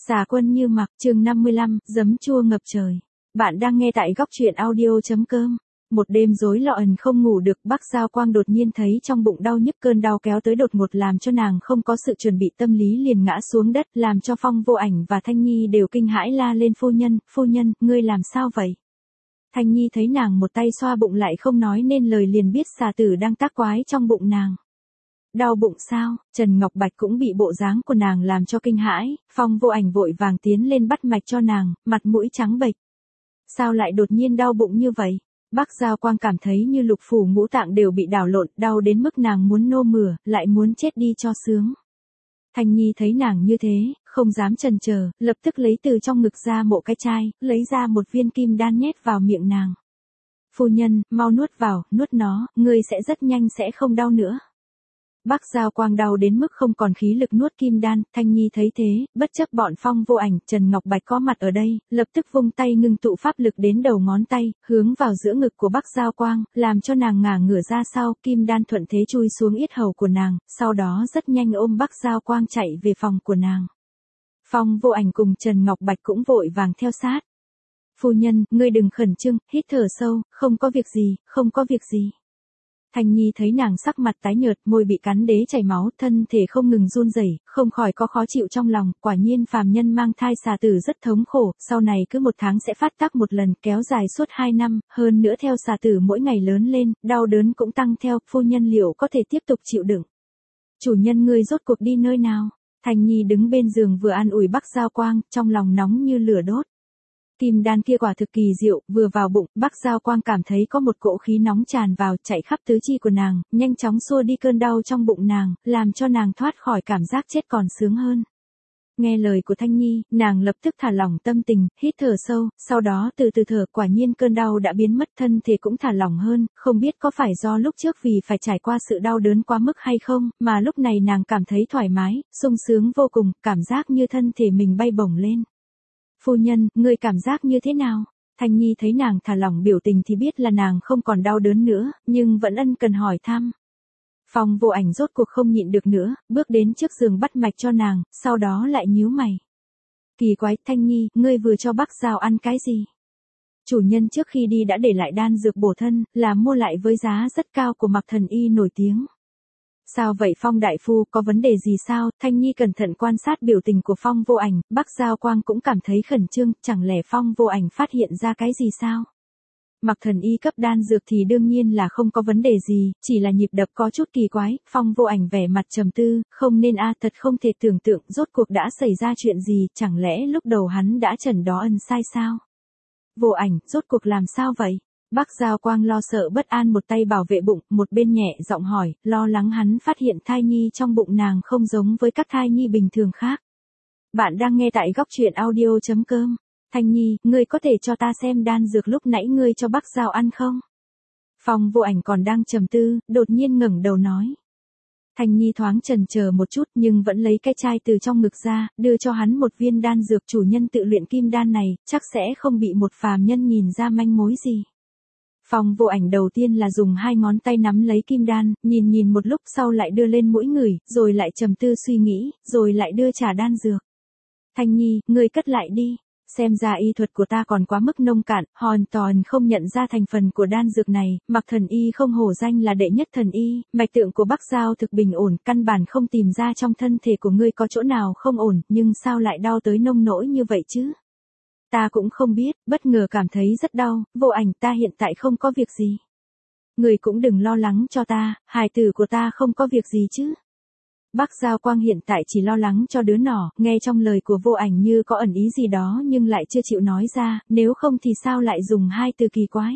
Xà quân như mặc, chương 55, giấm chua ngập trời. Bạn đang nghe tại góc truyện audio.com. Một đêm rối loạn không ngủ được, Bắc Giao Quang đột nhiên thấy trong bụng đau nhức, cơn đau kéo tới đột ngột làm cho nàng không có sự chuẩn bị tâm lý liền ngã xuống đất, làm cho Phong Vô Ảnh và Thanh Nhi đều kinh hãi la lên: phu nhân, ngươi làm sao vậy? Thanh Nhi thấy nàng một tay xoa bụng lại không nói nên lời liền biết xà tử đang tác quái trong bụng nàng. Đau bụng sao? Trần Ngọc Bạch cũng bị bộ dáng của nàng làm cho kinh hãi, Phong Vô Ảnh vội vàng tiến lên bắt mạch cho nàng, mặt mũi trắng bệch. Sao lại đột nhiên đau bụng như vậy? Bắc Giao Quang cảm thấy như lục phủ ngũ tạng đều bị đảo lộn, đau đến mức nàng muốn nô mửa, lại muốn chết đi cho sướng. Thanh Nhi thấy nàng như thế, không dám chần chờ, lập tức lấy từ trong ngực ra một cái chai, lấy ra một viên kim đan nhét vào miệng nàng. Phu nhân, mau nuốt vào, nuốt nó, ngươi sẽ rất nhanh sẽ không đau nữa. Bắc Giao Quang đau đến mức không còn khí lực nuốt kim đan, Thanh Nhi thấy thế, bất chấp bọn Phong Vô Ảnh, Trần Ngọc Bạch có mặt ở đây, lập tức vung tay ngưng tụ pháp lực đến đầu ngón tay, hướng vào giữa ngực của Bắc Giao Quang, làm cho nàng ngả ngửa ra sau, kim đan thuận thế chui xuống yết hầu của nàng, sau đó rất nhanh ôm Bắc Giao Quang chạy về phòng của nàng. Phong Vô Ảnh cùng Trần Ngọc Bạch cũng vội vàng theo sát. Phu nhân, ngươi đừng khẩn trương, hít thở sâu, không có việc gì, không có việc gì. Thanh Nhi thấy nàng sắc mặt tái nhợt, môi bị cắn đế chảy máu, thân thể không ngừng run rẩy, không khỏi có khó chịu trong lòng, quả nhiên phàm nhân mang thai xà tử rất thống khổ, sau này cứ 1 tháng sẽ phát tác một lần, kéo dài suốt 2 năm, hơn nữa theo xà tử mỗi ngày lớn lên, đau đớn cũng tăng theo, phu nhân liệu có thể tiếp tục chịu đựng? Chủ nhân ngươi rốt cuộc đi nơi nào? Thanh Nhi đứng bên giường vừa an ủi Bắc Giao Quang, trong lòng nóng như lửa đốt. Kim đan kia quả thực kỳ diệu, vừa vào bụng, Bắc Giao Quang cảm thấy có một cỗ khí nóng tràn vào, chạy khắp tứ chi của nàng, nhanh chóng xua đi cơn đau trong bụng nàng, làm cho nàng thoát khỏi cảm giác chết còn sướng hơn. Nghe lời của Thanh Nhi, nàng lập tức thả lỏng tâm tình, hít thở sâu, sau đó từ từ thở, quả nhiên cơn đau đã biến mất, thân thể cũng thả lỏng hơn, không biết có phải do lúc trước vì phải trải qua sự đau đớn quá mức hay không, mà lúc này nàng cảm thấy thoải mái, sung sướng vô cùng, cảm giác như thân thể mình bay bổng lên. Phu nhân, ngươi cảm giác như thế nào? Thanh Nhi thấy nàng thả lỏng biểu tình thì biết là nàng không còn đau đớn nữa, nhưng vẫn ân cần hỏi thăm. Phong Vô Ảnh rốt cuộc không nhịn được nữa, bước đến trước giường bắt mạch cho nàng, sau đó lại nhíu mày. Kỳ quái, Thanh Nhi, ngươi vừa cho Bắc Giao ăn cái gì? Chủ nhân trước khi đi đã để lại đan dược bổ thân, là mua lại với giá rất cao của Mạc Thần Y nổi tiếng. Sao vậy Phong đại phu, có vấn đề gì sao? Thanh Nhi cẩn thận quan sát biểu tình của Phong Vô Ảnh, Bắc Giao Quang cũng cảm thấy khẩn trương, chẳng lẽ Phong Vô Ảnh phát hiện ra cái gì sao? Mạc Thần Y cấp đan dược thì đương nhiên là không có vấn đề gì, chỉ là nhịp đập có chút kỳ quái, Phong Vô Ảnh vẻ mặt trầm tư, không nên thật không thể tưởng tượng rốt cuộc đã xảy ra chuyện gì, chẳng lẽ lúc đầu hắn đã chẩn đó ân sai sao? Vô Ảnh, rốt cuộc làm sao vậy? Bắc Giao Quang lo sợ bất an một tay bảo vệ bụng, một bên nhẹ giọng hỏi, lo lắng hắn phát hiện thai nhi trong bụng nàng không giống với các thai nhi bình thường khác. Bạn đang nghe tại góc truyện audio.com. Thanh Nhi, ngươi có thể cho ta xem đan dược lúc nãy ngươi cho Bắc Giao ăn không? Phong Vô Ảnh còn đang trầm tư, đột nhiên ngẩng đầu nói. Thanh Nhi thoáng chần chờ một chút nhưng vẫn lấy cái chai từ trong ngực ra, đưa cho hắn một viên đan dược, chủ nhân tự luyện kim đan này, chắc sẽ không bị một phàm nhân nhìn ra manh mối gì. Phong Vô Ảnh đầu tiên là dùng 2 ngón tay nắm lấy kim đan, nhìn một lúc sau lại đưa lên mũi ngửi, rồi lại trầm tư suy nghĩ, rồi lại đưa trả đan dược. Thanh Nhi, ngươi cất lại đi. Xem ra y thuật của ta còn quá mức nông cạn, hoàn toàn không nhận ra thành phần của đan dược này, Mạc Thần Y không hổ danh là đệ nhất thần y, mạch tượng của Bắc Giao thực bình ổn, căn bản không tìm ra trong thân thể của ngươi có chỗ nào không ổn, nhưng sao lại đau tới nông nỗi như vậy chứ? Ta cũng không biết, bất ngờ cảm thấy rất đau, Vô Ảnh, ta hiện tại không có việc gì. Người cũng đừng lo lắng cho ta, hài tử của ta không có việc gì chứ. Bắc Giao Quang hiện tại chỉ lo lắng cho đứa nhỏ, nghe trong lời của Vô Ảnh như có ẩn ý gì đó nhưng lại chưa chịu nói ra, nếu không thì sao lại dùng 2 từ kỳ quái.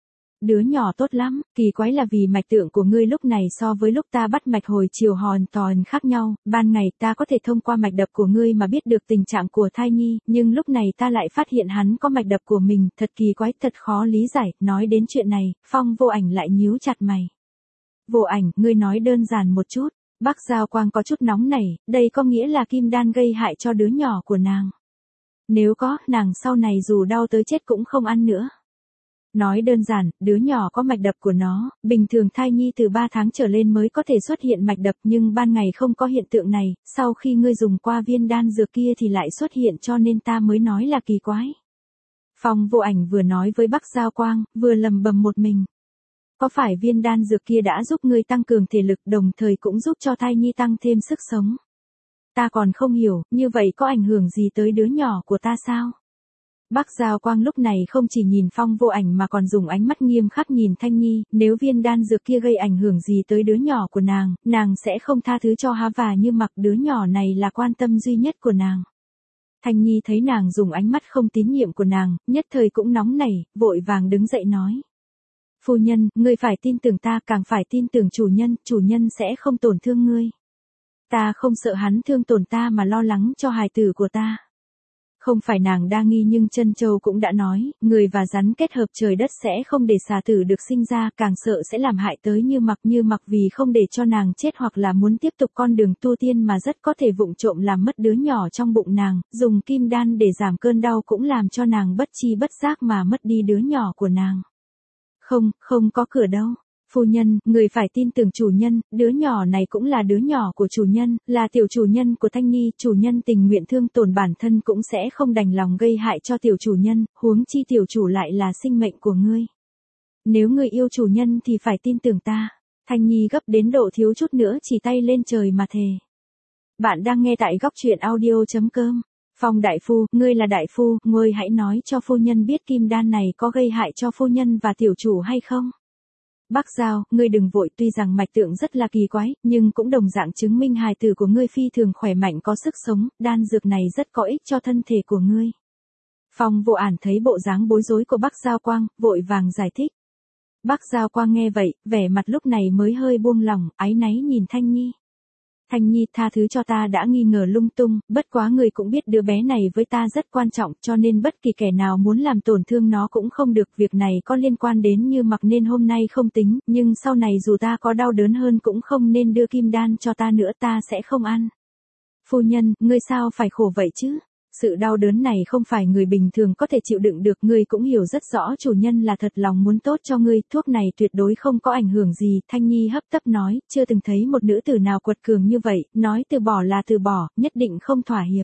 Đứa nhỏ tốt lắm, kỳ quái là vì mạch tượng của ngươi lúc này so với lúc ta bắt mạch hồi chiều hoàn toàn khác nhau, ban ngày ta có thể thông qua mạch đập của ngươi mà biết được tình trạng của thai nhi, nhưng lúc này ta lại phát hiện hắn có mạch đập của mình, thật kỳ quái, thật khó lý giải, nói đến chuyện này, Phong Vô Ảnh lại nhíu chặt mày. Vô Ảnh, ngươi nói đơn giản một chút. Bắc Giao Quang có chút nóng nảy, đây có nghĩa là kim đan gây hại cho đứa nhỏ của nàng. Nếu có, nàng sau này dù đau tới chết cũng không ăn nữa. Nói đơn giản, đứa nhỏ có mạch đập của nó, bình thường thai nhi từ 3 tháng trở lên mới có thể xuất hiện mạch đập nhưng ban ngày không có hiện tượng này, sau khi ngươi dùng qua viên đan dược kia thì lại xuất hiện cho nên ta mới nói là kỳ quái. Phong Vô Ảnh vừa nói với Bắc Giao Quang, vừa lầm bầm một mình. Có phải viên đan dược kia đã giúp ngươi tăng cường thể lực đồng thời cũng giúp cho thai nhi tăng thêm sức sống? Ta còn không hiểu, như vậy có ảnh hưởng gì tới đứa nhỏ của ta sao? Bắc Giao Quang lúc này không chỉ nhìn Phong Vô Ảnh mà còn dùng ánh mắt nghiêm khắc nhìn Thanh Nhi, nếu viên đan dược kia gây ảnh hưởng gì tới đứa nhỏ của nàng sẽ không tha thứ cho há và Như Mặc, đứa nhỏ này là quan tâm duy nhất của nàng. Thanh Nhi thấy nàng dùng ánh mắt không tín nhiệm của nàng, nhất thời cũng nóng nảy, vội vàng đứng dậy nói. Phu nhân, ngươi phải tin tưởng ta, càng phải tin tưởng chủ nhân sẽ không tổn thương ngươi. Ta không sợ hắn thương tổn ta mà lo lắng cho hài tử của ta. Không phải nàng đa nghi nhưng Trân Châu cũng đã nói, người và rắn kết hợp trời đất sẽ không để xà tử được sinh ra, càng sợ sẽ làm hại tới Như Mặc vì không để cho nàng chết hoặc là muốn tiếp tục con đường tu tiên mà rất có thể vụng trộm làm mất đứa nhỏ trong bụng nàng, dùng kim đan để giảm cơn đau cũng làm cho nàng bất chi bất giác mà mất đi đứa nhỏ của nàng. Không có cửa đâu. Phu nhân, người phải tin tưởng chủ nhân, đứa nhỏ này cũng là đứa nhỏ của chủ nhân, là tiểu chủ nhân của Thanh Nhi, chủ nhân tình nguyện thương tổn bản thân cũng sẽ không đành lòng gây hại cho tiểu chủ nhân, huống chi tiểu chủ lại là sinh mệnh của ngươi. Nếu ngươi yêu chủ nhân thì phải tin tưởng ta. Thanh Nhi gấp đến độ thiếu chút nữa chỉ tay lên trời mà thề. Bạn đang nghe tại góc truyện audio.com. Phong đại phu, ngươi là đại phu, ngươi hãy nói cho phu nhân biết kim đan này có gây hại cho phu nhân và tiểu chủ hay không? Bắc Giao, ngươi đừng vội, tuy rằng mạch tượng rất là kỳ quái, nhưng cũng đồng dạng chứng minh hài tử của ngươi phi thường khỏe mạnh có sức sống, đan dược này rất có ích cho thân thể của ngươi. Phong Vô Ảnh thấy bộ dáng bối rối của Bắc Giao Quang, vội vàng giải thích. Bắc Giao Quang nghe vậy, vẻ mặt lúc này mới hơi buông lỏng, áy náy nhìn Thanh Nhi. Thanh Nhi, tha thứ cho ta đã nghi ngờ lung tung, bất quá người cũng biết đứa bé này với ta rất quan trọng, cho nên bất kỳ kẻ nào muốn làm tổn thương nó cũng không được, việc này có liên quan đến Như Mặc nên hôm nay không tính, nhưng sau này dù ta có đau đớn hơn cũng không nên đưa kim đan cho ta nữa, ta sẽ không ăn. Phu nhân, ngươi sao phải khổ vậy chứ? Sự đau đớn này không phải người bình thường có thể chịu đựng được, ngươi cũng hiểu rất rõ chủ nhân là thật lòng muốn tốt cho ngươi, thuốc này tuyệt đối không có ảnh hưởng gì. Thanh Nhi hấp tấp nói, chưa từng thấy một nữ tử nào quật cường như vậy, nói từ bỏ là từ bỏ, nhất định không thỏa hiệp.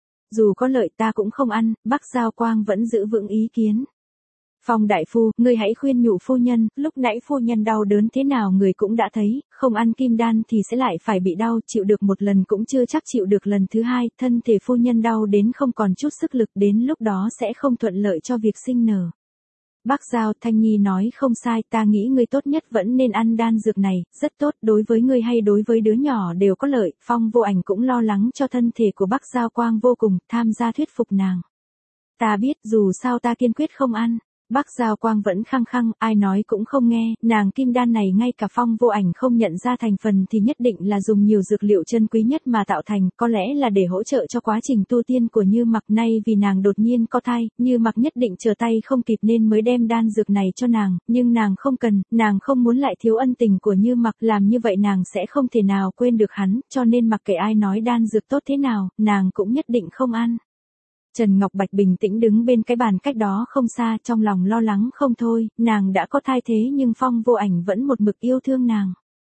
Dù có lợi ta cũng không ăn, Bắc Giao Quang vẫn giữ vững ý kiến. Phong đại phu, ngươi hãy khuyên nhủ phu nhân, lúc nãy phu nhân đau đớn thế nào người cũng đã thấy, không ăn kim đan thì sẽ lại phải bị đau, chịu được một lần cũng chưa chắc chịu được lần thứ hai, thân thể phu nhân đau đến không còn chút sức lực, đến lúc đó sẽ không thuận lợi cho việc sinh nở. Bắc Giao, Thanh Nhi nói không sai, ta nghĩ ngươi tốt nhất vẫn nên ăn đan dược này, rất tốt, đối với ngươi hay đối với đứa nhỏ đều có lợi. Phong Vô Ảnh cũng lo lắng cho thân thể của Bắc Giao Quang vô cùng, tham gia thuyết phục nàng. Ta biết, dù sao ta kiên quyết không ăn. Bắc Giao Quang vẫn khăng khăng, ai nói cũng không nghe, nàng kim đan này ngay cả Phong Vô Ảnh không nhận ra thành phần thì nhất định là dùng nhiều dược liệu chân quý nhất mà tạo thành, có lẽ là để hỗ trợ cho quá trình tu tiên của Như Mặc. Nay vì nàng đột nhiên có thai, Như Mặc nhất định trở tay không kịp nên mới đem đan dược này cho nàng, nhưng nàng không cần, nàng không muốn lại thiếu ân tình của Như Mặc, làm như vậy nàng sẽ không thể nào quên được hắn, cho nên mặc kệ ai nói đan dược tốt thế nào, nàng cũng nhất định không ăn. Trần Ngọc Bạch bình tĩnh đứng bên cái bàn cách đó không xa, trong lòng lo lắng không thôi, nàng đã có thai thế nhưng Phong Vô Ảnh vẫn một mực yêu thương nàng.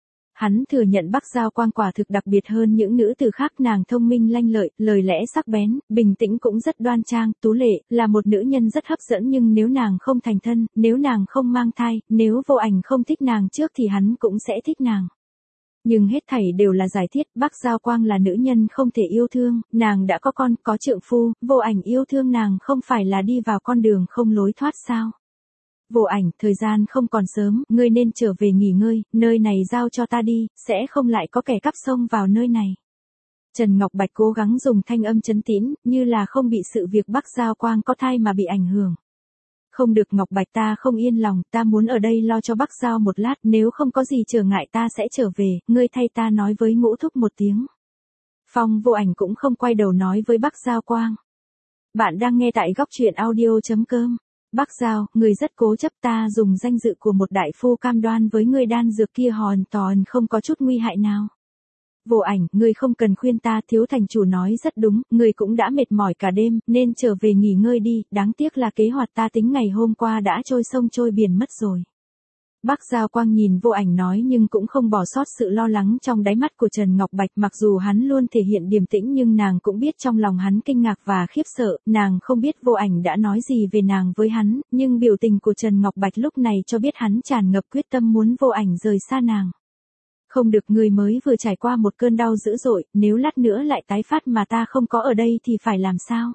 Hắn thừa nhận Bắc Giao Quang quả thực đặc biệt hơn những nữ tử khác, nàng thông minh lanh lợi, lời lẽ sắc bén, bình tĩnh cũng rất đoan trang, tú lệ, là một nữ nhân rất hấp dẫn, nhưng nếu nàng không thành thân, nếu nàng không mang thai, nếu Vô Ảnh không thích nàng trước thì hắn cũng sẽ thích nàng. Nhưng hết thảy đều là giải thiết, Bắc Giao Quang là nữ nhân không thể yêu thương, nàng đã có con, có trượng phu, Vô Ảnh yêu thương nàng không phải là đi vào con đường không lối thoát sao? Vô Ảnh, thời gian không còn sớm, ngươi nên trở về nghỉ ngơi, nơi này giao cho ta đi, sẽ không lại có kẻ cắp xông vào nơi này. Trần Ngọc Bạch cố gắng dùng thanh âm trấn tĩnh, như là không bị sự việc Bắc Giao Quang có thai mà bị ảnh hưởng. Không được Ngọc Bạch, ta không yên lòng, ta muốn ở đây lo cho Bắc Giao một lát, nếu không có gì trở ngại ta sẽ trở về, ngươi thay ta nói với Ngũ Thúc một tiếng. Phong Vô Ảnh cũng không quay đầu nói với Bắc Giao Quang. Bạn đang nghe tại góc truyện audio.com. Bắc Giao, người rất cố chấp, ta dùng danh dự của một đại phu cam đoan với ngươi đan dược kia hoàn toàn không có chút nguy hại nào. Vô Ảnh, ngươi không cần khuyên ta, thiếu thành chủ nói rất đúng, ngươi cũng đã mệt mỏi cả đêm, nên trở về nghỉ ngơi đi, đáng tiếc là kế hoạch ta tính ngày hôm qua đã trôi sông trôi biển mất rồi. Bắc Giao Quang nhìn Vô Ảnh nói nhưng cũng không bỏ sót sự lo lắng trong đáy mắt của Trần Ngọc Bạch, mặc dù hắn luôn thể hiện điềm tĩnh nhưng nàng cũng biết trong lòng hắn kinh ngạc và khiếp sợ, nàng không biết Vô Ảnh đã nói gì về nàng với hắn, nhưng biểu tình của Trần Ngọc Bạch lúc này cho biết hắn tràn ngập quyết tâm muốn Vô Ảnh rời xa nàng. Không được, người mới vừa trải qua một cơn đau dữ dội, nếu lát nữa lại tái phát mà ta không có ở đây thì phải làm sao?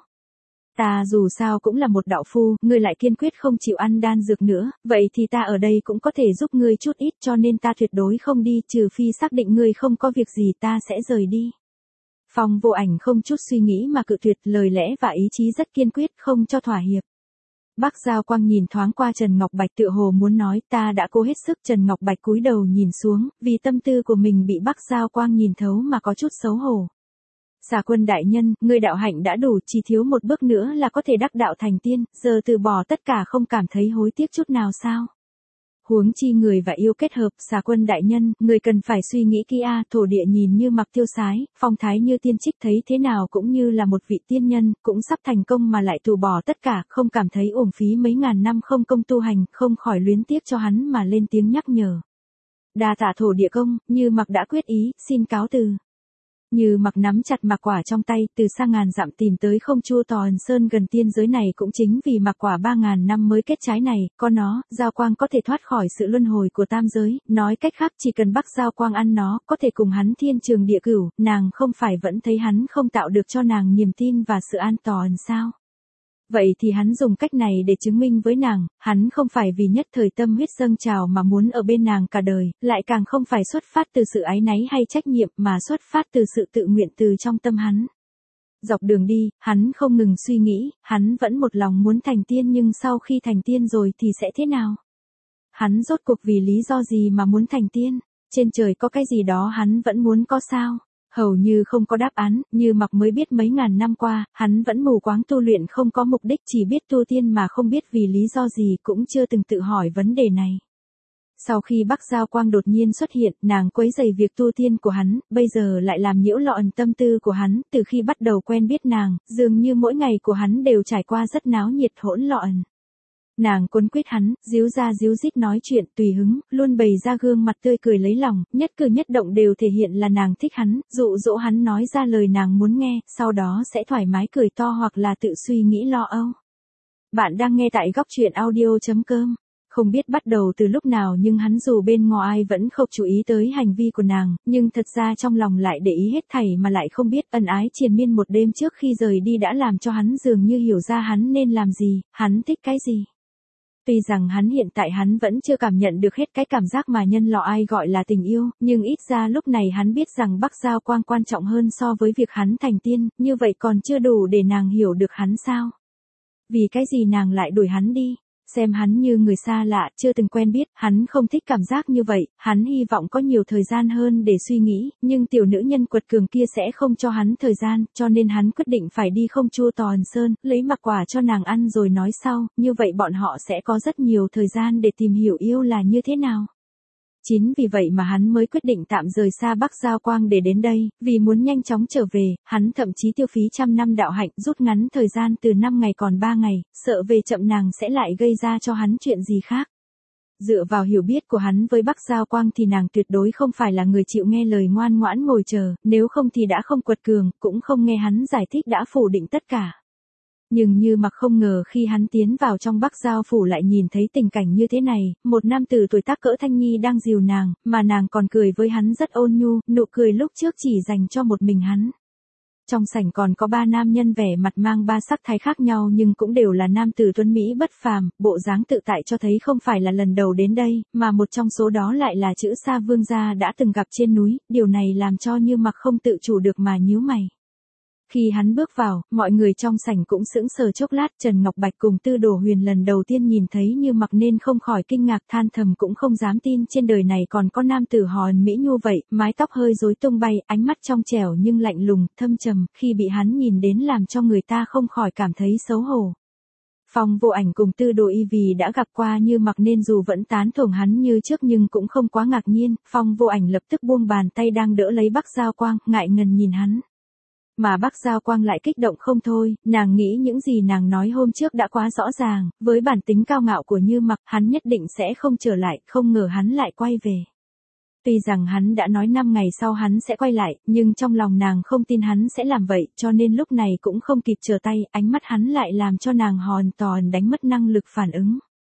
Ta dù sao cũng là một đạo phu, ngươi lại kiên quyết không chịu ăn đan dược nữa, vậy thì ta ở đây cũng có thể giúp ngươi chút ít, cho nên ta tuyệt đối không đi, trừ phi xác định ngươi không có việc gì ta sẽ rời đi. Phong Vô Ảnh không chút suy nghĩ mà cự tuyệt, lời lẽ và ý chí rất kiên quyết, không cho thỏa hiệp. Bắc Giao Quang nhìn thoáng qua Trần Ngọc Bạch tựa hồ muốn nói, ta đã cố hết sức. Trần Ngọc Bạch cúi đầu nhìn xuống, vì tâm tư của mình bị Bắc Giao Quang nhìn thấu mà có chút xấu hổ. Xà Quân đại nhân, ngươi đạo hạnh đã đủ, chỉ thiếu một bước nữa là có thể đắc đạo thành tiên, giờ từ bỏ tất cả không cảm thấy hối tiếc chút nào sao? Huống chi người và yêu kết hợp, Xà Quân đại nhân, người cần phải suy nghĩ kỹ a. Thổ địa nhìn như mặc tiêu sái, phong thái như tiên trích, thấy thế nào cũng như là một vị tiên nhân, cũng sắp thành công mà lại từ bỏ tất cả, không cảm thấy uổng phí mấy ngàn năm không công tu hành, không khỏi luyến tiếc cho hắn mà lên tiếng nhắc nhở. Đa tạ Thổ địa công, Như Mặc đã quyết ý, xin cáo từ. Như Mặc nắm chặt mạc quả trong tay, từ xa ngàn dặm tìm tới Không Chu Tò Ẩn Sơn gần tiên giới này cũng chính vì mạc quả 3.000 năm mới kết trái này, có nó, Giao Quang có thể thoát khỏi sự luân hồi của tam giới, nói cách khác chỉ cần Bắc Giao Quang ăn nó, có thể cùng hắn thiên trường địa cửu, nàng không phải vẫn thấy hắn không tạo được cho nàng niềm tin và sự an toàn sao? Vậy thì hắn dùng cách này để chứng minh với nàng, hắn không phải vì nhất thời tâm huyết dâng trào mà muốn ở bên nàng cả đời, lại càng không phải xuất phát từ sự áy náy hay trách nhiệm mà xuất phát từ sự tự nguyện từ trong tâm hắn. Dọc đường đi, hắn không ngừng suy nghĩ, hắn vẫn một lòng muốn thành tiên nhưng sau khi thành tiên rồi thì sẽ thế nào? Hắn rốt cuộc vì lý do gì mà muốn thành tiên? Trên trời có cái gì đó hắn vẫn muốn có sao? Hầu như không có đáp án, Như Mặc mới biết mấy ngàn năm qua, hắn vẫn mù quáng tu luyện không có mục đích, chỉ biết tu tiên mà không biết vì lý do gì, cũng chưa từng tự hỏi vấn đề này. Sau khi Bắc Giao Quang đột nhiên xuất hiện, nàng quấy rầy việc tu tiên của hắn, bây giờ lại làm nhiễu loạn tâm tư của hắn, từ khi bắt đầu quen biết nàng, dường như mỗi ngày của hắn đều trải qua rất náo nhiệt hỗn loạn. Nàng quấn quýt hắn, díu ra díu dít nói chuyện tùy hứng, luôn bày ra gương mặt tươi cười lấy lòng, nhất cử nhất động đều thể hiện là nàng thích hắn, dụ dỗ hắn nói ra lời nàng muốn nghe, sau đó sẽ thoải mái cười to hoặc là tự suy nghĩ lo âu. Bạn đang nghe tại góc truyện audio.com. Không biết bắt đầu từ lúc nào nhưng hắn dù bên ngoài vẫn không chú ý tới hành vi của nàng, nhưng thật ra trong lòng lại để ý hết thảy mà lại không biết ân ái triền miên một đêm trước khi rời đi đã làm cho hắn dường như hiểu ra hắn nên làm gì, hắn thích cái gì. Tuy rằng hiện tại hắn vẫn chưa cảm nhận được hết cái cảm giác mà nhân loại ai gọi là tình yêu, nhưng ít ra lúc này hắn biết rằng Bắc Giao Quang quan trọng hơn so với việc hắn thành tiên, như vậy còn chưa đủ để nàng hiểu được hắn sao? Vì cái gì nàng lại đuổi hắn đi? Xem hắn như người xa lạ, chưa từng quen biết, hắn không thích cảm giác như vậy, hắn hy vọng có nhiều thời gian hơn để suy nghĩ, nhưng tiểu nữ nhân quật cường kia sẽ không cho hắn thời gian, cho nên hắn quyết định phải đi Không Chu Tò Ẩn Sơn, lấy mạc quả cho nàng ăn rồi nói sau, như vậy bọn họ sẽ có rất nhiều thời gian để tìm hiểu yêu là như thế nào. Chính vì vậy mà hắn mới quyết định tạm rời xa Bắc Giao Quang để đến đây, vì muốn nhanh chóng trở về, hắn thậm chí tiêu phí 100 năm đạo hạnh rút ngắn thời gian từ 5 ngày còn 3 ngày, sợ về chậm nàng sẽ lại gây ra cho hắn chuyện gì khác. Dựa vào hiểu biết của hắn với Bắc Giao Quang thì nàng tuyệt đối không phải là người chịu nghe lời ngoan ngoãn ngồi chờ, nếu không thì đã không quật cường, cũng không nghe hắn giải thích đã phủ định tất cả. Nhưng Như Mặc không ngờ khi hắn tiến vào trong Bắc Giao phủ lại nhìn thấy tình cảnh như thế này, một nam tử tuổi tác cỡ Thanh Nhi đang dìu nàng, mà nàng còn cười với hắn rất ôn nhu, nụ cười lúc trước chỉ dành cho một mình hắn. Trong sảnh còn có 3 nam nhân vẻ mặt mang 3 sắc thái khác nhau nhưng cũng đều là nam tử tuấn Mỹ bất phàm, bộ dáng tự tại cho thấy không phải là lần đầu đến đây, mà một trong số đó lại là Chữ Sa Vương gia đã từng gặp trên núi, điều này làm cho Như Mặc không tự chủ được mà nhíu mày. Khi hắn bước vào, mọi người trong sảnh cũng sững sờ chốc lát, Trần Ngọc Bạch cùng Tư Đồ Huyền lần đầu tiên nhìn thấy Như Mặc nên không khỏi kinh ngạc than thầm cũng không dám tin trên đời này còn có nam tử hòn mỹ nhu vậy, mái tóc hơi rối tung bay, ánh mắt trong trẻo nhưng lạnh lùng, thâm trầm, khi bị hắn nhìn đến làm cho người ta không khỏi cảm thấy xấu hổ. Phong Vô Ảnh cùng Tư Đồ Y vì đã gặp qua Như Mặc nên dù vẫn tán thưởng hắn như trước nhưng cũng không quá ngạc nhiên, Phong Vô Ảnh lập tức buông bàn tay đang đỡ lấy Bắc Giao Quang, ngại ngần nhìn hắn. Mà Bắc Giao Quang lại kích động không thôi, nàng nghĩ những gì nàng nói hôm trước đã quá rõ ràng, với bản tính cao ngạo của Như Mặc, hắn nhất định sẽ không trở lại, không ngờ hắn lại quay về. Tuy rằng hắn đã nói 5 ngày sau hắn sẽ quay lại, nhưng trong lòng nàng không tin hắn sẽ làm vậy, cho nên lúc này cũng không kịp trở tay, ánh mắt hắn lại làm cho nàng hoàn toàn đánh mất năng lực phản ứng.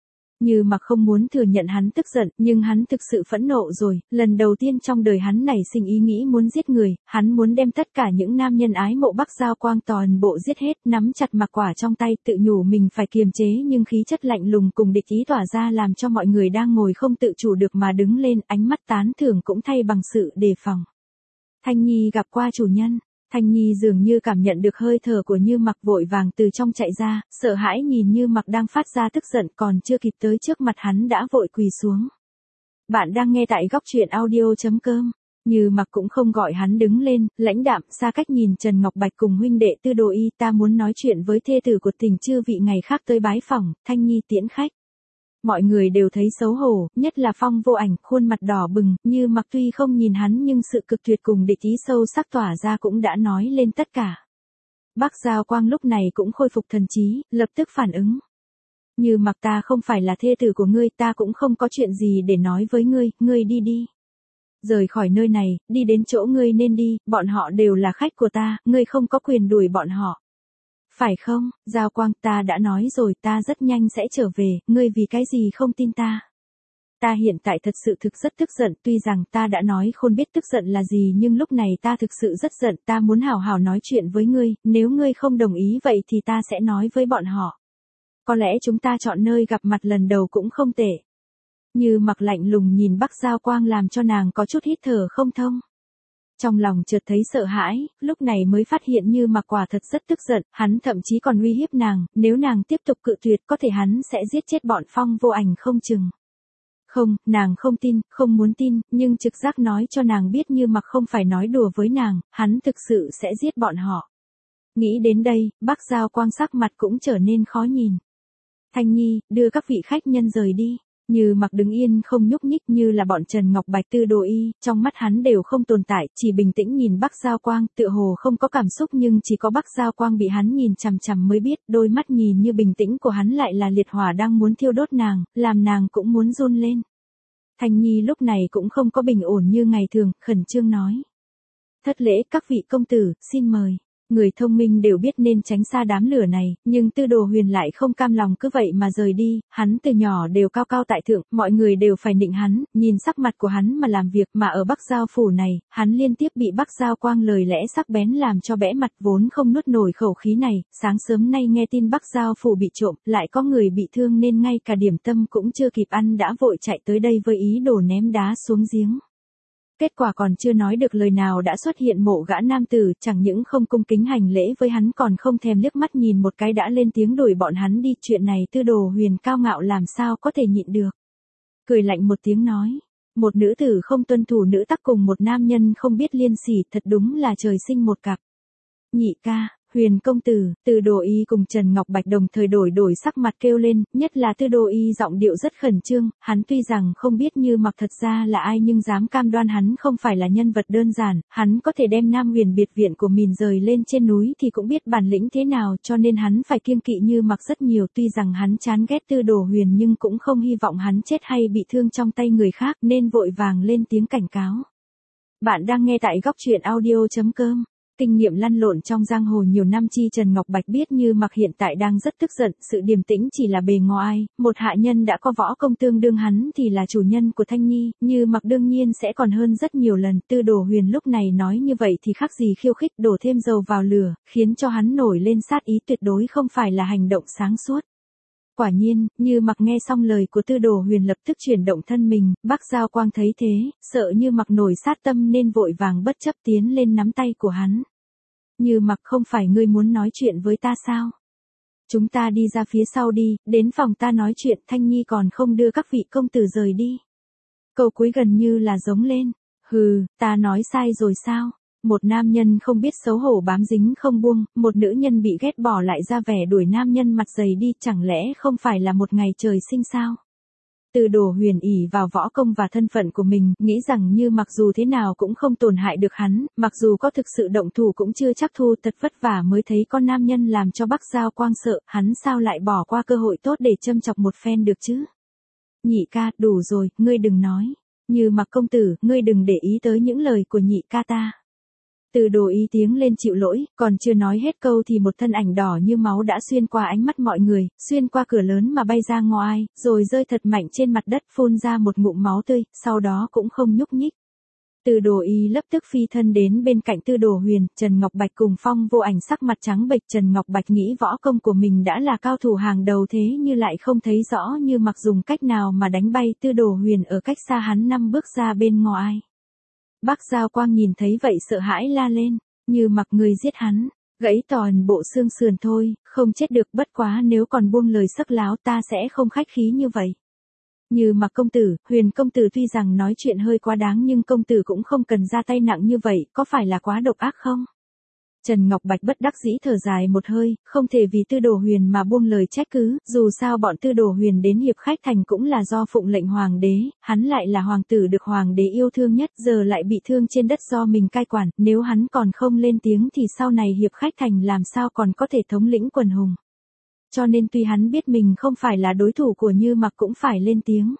Như Mặc không muốn thừa nhận hắn tức giận, nhưng hắn thực sự phẫn nộ rồi, lần đầu tiên trong đời hắn nảy sinh ý nghĩ muốn giết người, hắn muốn đem tất cả những nam nhân ái mộ Bắc Giao Quang toàn bộ giết hết, nắm chặt mặc quả trong tay, tự nhủ mình phải kiềm chế nhưng khí chất lạnh lùng cùng địch ý tỏa ra làm cho mọi người đang ngồi không tự chủ được mà đứng lên, ánh mắt tán thưởng cũng thay bằng sự đề phòng. Thanh Nhi gặp qua chủ nhân. Thanh Nhi dường như cảm nhận được hơi thở của Như Mặc vội vàng từ trong chạy ra, sợ hãi nhìn Như Mặc đang phát ra tức giận còn chưa kịp tới trước mặt hắn đã vội quỳ xuống. Bạn đang nghe tại góc truyện audio.com. Như Mặc cũng không gọi hắn đứng lên, lãnh đạm xa cách nhìn Trần Ngọc Bạch cùng huynh đệ Tư Đồ Y, ta muốn nói chuyện với thê tử của Tình Chư vị ngày khác tới bái phỏng, Thanh Nhi tiễn khách. Mọi người đều thấy xấu hổ, nhất là Phong Vô Ảnh, khuôn mặt đỏ bừng, Như Mặc tuy không nhìn hắn nhưng sự cực tuyệt cùng địch ý sâu sắc tỏa ra cũng đã nói lên tất cả. Bắc Giao Quang lúc này cũng khôi phục thần trí, lập tức phản ứng. Như Mặc, ta không phải là thê tử của ngươi, ta cũng không có chuyện gì để nói với ngươi, ngươi đi đi. Rời khỏi nơi này, đi đến chỗ ngươi nên đi, bọn họ đều là khách của ta, ngươi không có quyền đuổi bọn họ. Phải không, Giao Quang, ta đã nói rồi, ta rất nhanh sẽ trở về, ngươi vì cái gì không tin ta? Ta hiện tại thật sự rất tức giận, tuy rằng ta đã nói khôn biết tức giận là gì nhưng lúc này ta thực sự rất giận, ta muốn hào hào nói chuyện với ngươi, nếu ngươi không đồng ý vậy thì ta sẽ nói với bọn họ. Có lẽ chúng ta chọn nơi gặp mặt lần đầu cũng không tệ. Như Mặc lạnh lùng nhìn Bắc Giao Quang làm cho nàng có chút hít thở không thông. Trong lòng chợt thấy sợ hãi, lúc này mới phát hiện Như Mặc quả thật rất tức giận, hắn thậm chí còn uy hiếp nàng, nếu nàng tiếp tục cự tuyệt có thể hắn sẽ giết chết bọn Phong Vô Ảnh không chừng. Không, nàng không tin, không muốn tin, nhưng trực giác nói cho nàng biết Như Mặc không phải nói đùa với nàng, hắn thực sự sẽ giết bọn họ. Nghĩ đến đây, Bắc Giao Quang sắc mặt cũng trở nên khó nhìn. Thanh Nhi, đưa các vị khách nhân rời đi. Như Mặc đứng yên không nhúc nhích như là bọn Trần Ngọc Bạch Tư Đồ Y, trong mắt hắn đều không tồn tại, chỉ bình tĩnh nhìn Bắc Giao Quang, tựa hồ không có cảm xúc nhưng chỉ có Bắc Giao Quang bị hắn nhìn chằm chằm mới biết, đôi mắt nhìn như bình tĩnh của hắn lại là liệt hỏa đang muốn thiêu đốt nàng, làm nàng cũng muốn run lên. Thanh Nhi lúc này cũng không có bình ổn như ngày thường, khẩn trương nói. Thất lễ các vị công tử, xin mời. Người thông minh đều biết nên tránh xa đám lửa này, nhưng Tư Đồ Huyền lại không cam lòng cứ vậy mà rời đi, hắn từ nhỏ đều cao cao tại thượng, mọi người đều phải nịnh hắn, nhìn sắc mặt của hắn mà làm việc, mà ở Bắc Giao phủ này, hắn liên tiếp bị Bắc Giao Quang lời lẽ sắc bén làm cho bẽ mặt, vốn không nuốt nổi khẩu khí này, sáng sớm nay nghe tin Bắc Giao phủ bị trộm, lại có người bị thương nên ngay cả điểm tâm cũng chưa kịp ăn đã vội chạy tới đây với ý đồ ném đá xuống giếng. Kết quả còn chưa nói được lời nào đã xuất hiện mộ gã nam tử, chẳng những không cung kính hành lễ với hắn còn không thèm liếc mắt nhìn một cái đã lên tiếng đuổi bọn hắn đi, chuyện này Tư Đồ Huyền cao ngạo làm sao có thể nhịn được. Cười lạnh một tiếng nói, một nữ tử không tuân thủ nữ tắc cùng một nam nhân không biết liêm sỉ, thật đúng là trời sinh một cặp. Nhị ca, Huyền công tử, Tư Đồ Y cùng Trần Ngọc Bạch đồng thời đổi sắc mặt kêu lên, nhất là Tư Đồ Y giọng điệu rất khẩn trương, hắn tuy rằng không biết Như Mặc thật ra là ai nhưng dám cam đoan hắn không phải là nhân vật đơn giản, hắn có thể đem Nam Huyền biệt viện của mình rời lên trên núi thì cũng biết bản lĩnh thế nào cho nên hắn phải kiêng kỵ Như Mặc rất nhiều, tuy rằng hắn chán ghét Tư Đồ Huyền nhưng cũng không hy vọng hắn chết hay bị thương trong tay người khác nên vội vàng lên tiếng cảnh cáo. Bạn đang nghe tại góc truyện audio.com. Kinh nghiệm lăn lộn trong giang hồ nhiều năm chi Trần Ngọc Bạch biết Như Mặc hiện tại đang rất tức giận, sự điềm tĩnh chỉ là bề ngoài, một hạ nhân đã có võ công tương đương hắn thì là chủ nhân của Thanh Nhi, Như Mặc đương nhiên sẽ còn hơn rất nhiều lần, Tư Đồ Huyền lúc này nói như vậy thì khác gì khiêu khích, đổ thêm dầu vào lửa, khiến cho hắn nổi lên sát ý, tuyệt đối không phải là hành động sáng suốt. Quả nhiên, Như Mặc nghe xong lời của Tư Đồ Huyền lập tức chuyển động thân mình, Bắc Giao Quang thấy thế, sợ Như Mặc nổi sát tâm nên vội vàng bất chấp tiến lên nắm tay của hắn. Như Mặc, không phải ngươi muốn nói chuyện với ta sao? Chúng ta đi ra phía sau đi, đến phòng ta nói chuyện, Thanh Nhi còn không đưa các vị công tử rời đi. Câu cuối gần như là giống lên, hừ, ta nói sai rồi sao? Một nam nhân không biết xấu hổ bám dính không buông, một nữ nhân bị ghét bỏ lại ra vẻ đuổi nam nhân mặt dày đi, chẳng lẽ không phải là một ngày trời sinh sao? Từ Đồ Huyền ỷ vào võ công và thân phận của mình, nghĩ rằng như mặc dù thế nào cũng không tổn hại được hắn, mặc dù có thực sự động thủ cũng chưa chắc thu, thật vất vả mới thấy con nam nhân làm cho Bắc Giao Quang sợ, hắn sao lại bỏ qua cơ hội tốt để châm chọc một phen được chứ? Nhị ca, đủ rồi, ngươi đừng nói. Như Mặc công tử, ngươi đừng để ý tới những lời của nhị ca ta. Từ Đồ ý tiếng lên chịu lỗi, còn chưa nói hết câu thì một thân ảnh đỏ như máu đã xuyên qua ánh mắt mọi người, xuyên qua cửa lớn mà bay ra ngoài, rồi rơi thật mạnh trên mặt đất, phun ra một ngụm máu tươi, sau đó cũng không nhúc nhích. Từ Đồ ý lập tức phi thân đến bên cạnh Tư Đồ Huyền, Trần Ngọc Bạch cùng Phong Vô Ảnh sắc mặt trắng bệch. Trần Ngọc Bạch nghĩ võ công của mình đã là cao thủ hàng đầu thế như lại không thấy rõ Như Mặc dùng cách nào mà đánh bay Tư Đồ Huyền ở cách xa hắn 5 bước ra bên ngoài. Bắc Giao Quang nhìn thấy vậy sợ hãi la lên, Như Mặc người giết hắn, gãy toàn bộ xương sườn thôi, không chết được, bất quá nếu còn buông lời sắc láo ta sẽ không khách khí như vậy. Như Mặc công tử, Huyền công tử tuy rằng nói chuyện hơi quá đáng nhưng công tử cũng không cần ra tay nặng như vậy, có phải là quá độc ác không? Trần Ngọc Bạch bất đắc dĩ thở dài một hơi, không thể vì Tư Đồ Huyền mà buông lời trách cứ, dù sao bọn Tư Đồ Huyền đến Hiệp Khách Thành cũng là do phụng lệnh hoàng đế, hắn lại là hoàng tử được hoàng đế yêu thương nhất, giờ lại bị thương trên đất do mình cai quản, nếu hắn còn không lên tiếng thì sau này Hiệp Khách Thành làm sao còn có thể thống lĩnh quần hùng. Cho nên tuy hắn biết mình không phải là đối thủ của Như Mặc cũng phải lên tiếng.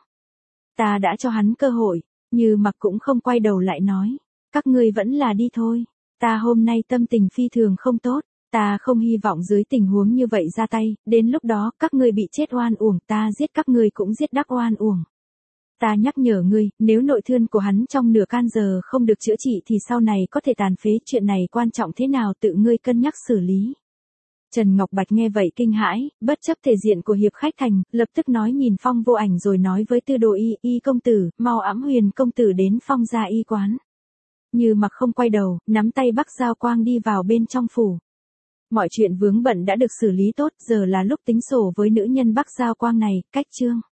Ta đã cho hắn cơ hội, Như Mặc cũng không quay đầu lại nói, các ngươi vẫn là đi thôi. Ta hôm nay tâm tình phi thường không tốt, ta không hy vọng dưới tình huống như vậy ra tay, đến lúc đó các ngươi bị chết oan uổng, ta giết các ngươi cũng giết đắc oan uổng. Ta nhắc nhở ngươi, nếu nội thương của hắn trong nửa canh giờ không được chữa trị thì sau này có thể tàn phế, chuyện này quan trọng thế nào tự ngươi cân nhắc xử lý. Trần Ngọc Bạch nghe vậy kinh hãi, bất chấp thể diện của Hiệp Khách Thành, lập tức nói nhìn Phong Vô Ảnh rồi nói với Tư Đồ y công tử, mau ẵm Huyền công tử đến Phong gia y quán. Như Mặc không quay đầu, nắm tay Bắc Giao Quang đi vào bên trong phủ. Mọi chuyện vướng bận đã được xử lý tốt, giờ là lúc tính sổ với nữ nhân Bắc Giao Quang này, cách chương.